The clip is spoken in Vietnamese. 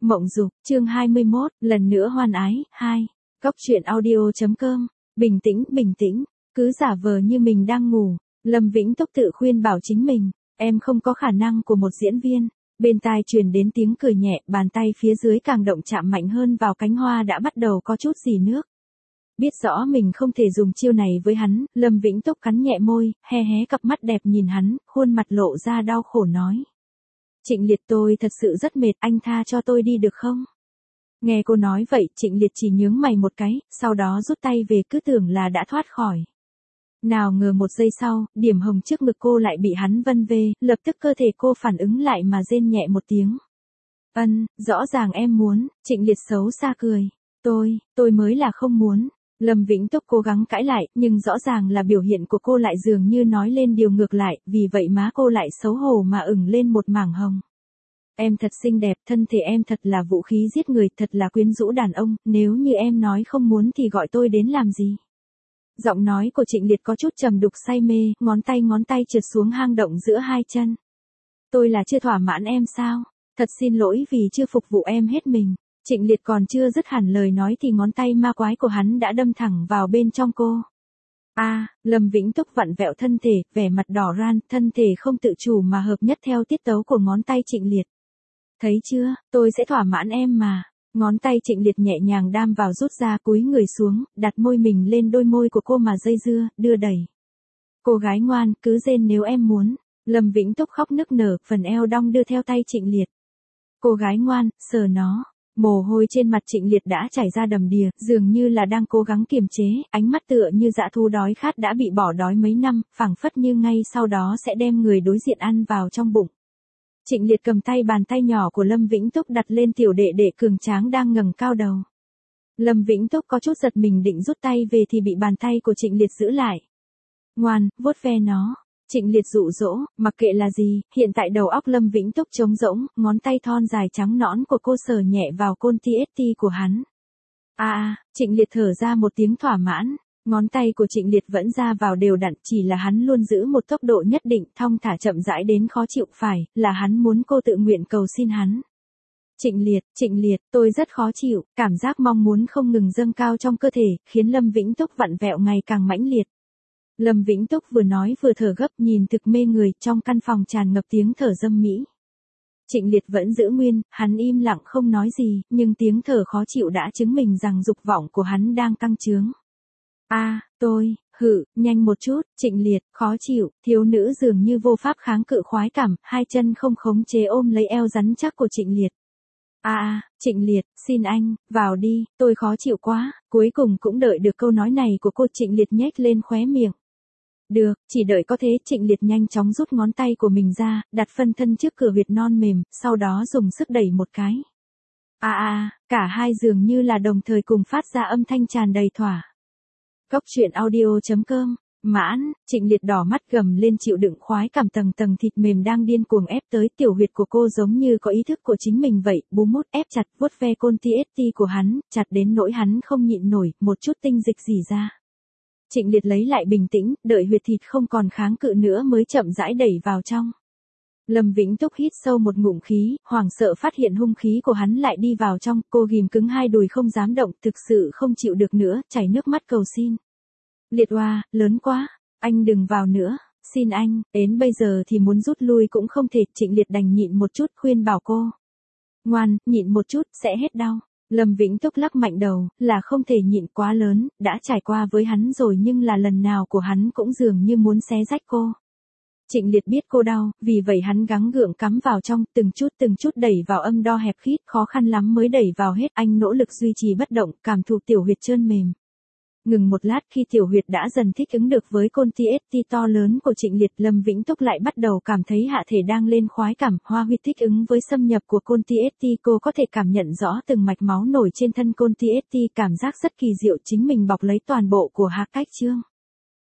Mộng Dục, chương 21, lần nữa hoan ái, 2. Cốc truyện audio.com. Bình tĩnh, cứ giả vờ như mình đang ngủ. Lâm Vĩnh Túc tự khuyên bảo chính mình, em không có khả năng của một diễn viên. Bên tai truyền đến tiếng cười nhẹ, bàn tay phía dưới càng động chạm mạnh hơn vào cánh hoa đã bắt đầu có chút rỉ nước. Biết rõ mình không thể dùng chiêu này với hắn, Lâm Vĩnh Túc cắn nhẹ môi, hé cặp mắt đẹp nhìn hắn, khuôn mặt lộ ra đau khổ nói. Trịnh Liệt, tôi thật sự rất mệt, anh tha cho tôi đi được không? Nghe cô nói vậy, Trịnh Liệt chỉ nhướng mày một cái, sau đó rút tay về, cứ tưởng là đã thoát khỏi. Nào ngờ một giây sau, điểm hồng trước ngực cô lại bị hắn vân về, lập tức cơ thể cô phản ứng lại mà rên nhẹ một tiếng. Rõ ràng em muốn. Trịnh Liệt xấu xa cười. Tôi mới là không muốn. Lâm Vĩnh Túc cố gắng cãi lại, nhưng rõ ràng là biểu hiện của cô lại dường như nói lên điều ngược lại, vì vậy má cô lại xấu hổ mà ửng lên một mảng hồng. Em thật xinh đẹp, thân thể em thật là vũ khí giết người, thật là quyến rũ đàn ông, nếu như em nói không muốn thì gọi tôi đến làm gì? Giọng nói của Trịnh Liệt có chút trầm đục say mê, ngón tay trượt xuống hang động giữa hai chân. Tôi là chưa thỏa mãn em sao? Thật xin lỗi vì chưa phục vụ em hết mình. Trịnh Liệt còn chưa dứt hẳn lời nói thì ngón tay ma quái của hắn đã đâm thẳng vào bên trong cô. Lâm Vĩnh Túc vặn vẹo thân thể, vẻ mặt đỏ ran, thân thể không tự chủ mà hợp nhất theo tiết tấu của ngón tay Trịnh Liệt. Thấy chưa, tôi sẽ thỏa mãn em mà. Ngón tay Trịnh Liệt nhẹ nhàng đam vào rút ra, cúi người xuống, đặt môi mình lên đôi môi của cô mà dây dưa, đưa đẩy. Cô gái ngoan, cứ rên nếu em muốn. Lâm Vĩnh Túc khóc nức nở, phần eo đong đưa theo tay Trịnh Liệt. Cô gái ngoan, sờ nó. Mồ hôi trên mặt Trịnh Liệt đã chảy ra đầm đìa, dường như là đang cố gắng kiềm chế, ánh mắt tựa như dã thú đói khát đã bị bỏ đói mấy năm, phảng phất như ngay sau đó sẽ đem người đối diện ăn vào trong bụng. Trịnh Liệt cầm tay, bàn tay nhỏ của Lâm Vĩnh Túc đặt lên tiểu đệ đệ cường tráng đang ngẩng cao đầu. Lâm Vĩnh Túc có chút giật mình định rút tay về thì bị bàn tay của Trịnh Liệt giữ lại. Ngoan, vuốt ve nó. Trịnh Liệt dụ dỗ, mặc kệ là gì, hiện tại đầu óc Lâm Vĩnh Túc trống rỗng, ngón tay thon dài trắng nõn của cô sờ nhẹ vào côn TST của hắn. Trịnh Liệt thở ra một tiếng thỏa mãn, ngón tay của Trịnh Liệt vẫn ra vào đều đặn, chỉ là hắn luôn giữ một tốc độ nhất định, thong thả chậm rãi đến khó chịu, phải là hắn muốn cô tự nguyện cầu xin hắn. Trịnh Liệt, tôi rất khó chịu, cảm giác mong muốn không ngừng dâng cao trong cơ thể, khiến Lâm Vĩnh Túc vặn vẹo ngày càng mãnh liệt. Lâm Vĩnh Túc vừa nói vừa thở gấp, nhìn thực mê người, trong căn phòng tràn ngập tiếng thở dâm mỹ. Trịnh Liệt vẫn giữ nguyên, hắn im lặng không nói gì, nhưng tiếng thở khó chịu đã chứng minh rằng dục vọng của hắn đang căng trướng. Nhanh một chút. Trịnh Liệt, khó chịu. Thiếu nữ dường như vô pháp kháng cự khoái cảm, hai chân không khống chế ôm lấy eo rắn chắc của Trịnh Liệt. Trịnh Liệt, xin anh, vào đi, tôi khó chịu quá. Cuối cùng cũng đợi được câu nói này của cô. Trịnh Liệt nhếch lên khóe miệng. Được, chỉ đợi có thế. Trịnh Liệt nhanh chóng rút ngón tay của mình ra, đặt phân thân trước cửa huyệt non mềm, sau đó dùng sức đẩy một cái. Cả hai dường như là đồng thời cùng phát ra âm thanh tràn đầy thỏa. Cốc truyện audio.com. Mãn. Trịnh Liệt đỏ mắt gầm lên, chịu đựng khoái cảm, tầng thịt mềm đang điên cuồng ép tới. Tiểu huyệt của cô giống như có ý thức của chính mình vậy, bú mút ép chặt, vuốt ve côn TST của hắn, chặt đến nỗi hắn không nhịn nổi, một chút tinh dịch rỉ ra. Trịnh Liệt lấy lại bình tĩnh, đợi huyệt thịt không còn kháng cự nữa mới chậm rãi đẩy vào trong. Lâm Vĩnh Túc hít sâu một ngụm khí, hoảng sợ phát hiện hung khí của hắn lại đi vào trong, cô ghim cứng hai đùi không dám động, thực sự không chịu được nữa, chảy nước mắt cầu xin. Liệt oa, lớn quá, anh đừng vào nữa, xin anh, đến bây giờ thì muốn rút lui cũng không thể. Trịnh Liệt đành nhịn một chút, khuyên bảo cô. Ngoan, nhịn một chút, sẽ hết đau. Lâm Vĩnh Túc lắc mạnh đầu, là không thể nhịn, quá lớn, đã trải qua với hắn rồi nhưng là lần nào của hắn cũng dường như muốn xé rách cô. Trịnh Liệt biết cô đau, vì vậy hắn gắng gượng cắm vào trong, từng chút đẩy vào âm đo hẹp khít, khó khăn lắm mới đẩy vào hết. Anh nỗ lực duy trì bất động, cảm thụ tiểu huyệt trơn mềm. Ngừng một lát, khi tiểu huyệt đã dần thích ứng được với côn TST to lớn của Trịnh Liệt, Lâm Vĩnh Túc lại bắt đầu cảm thấy hạ thể đang lên khoái cảm, hoa huyệt thích ứng với xâm nhập của côn TST, cô có thể cảm nhận rõ từng mạch máu nổi trên thân côn TST, cảm giác rất kỳ diệu, chính mình bọc lấy toàn bộ của Hạc Cách Trương.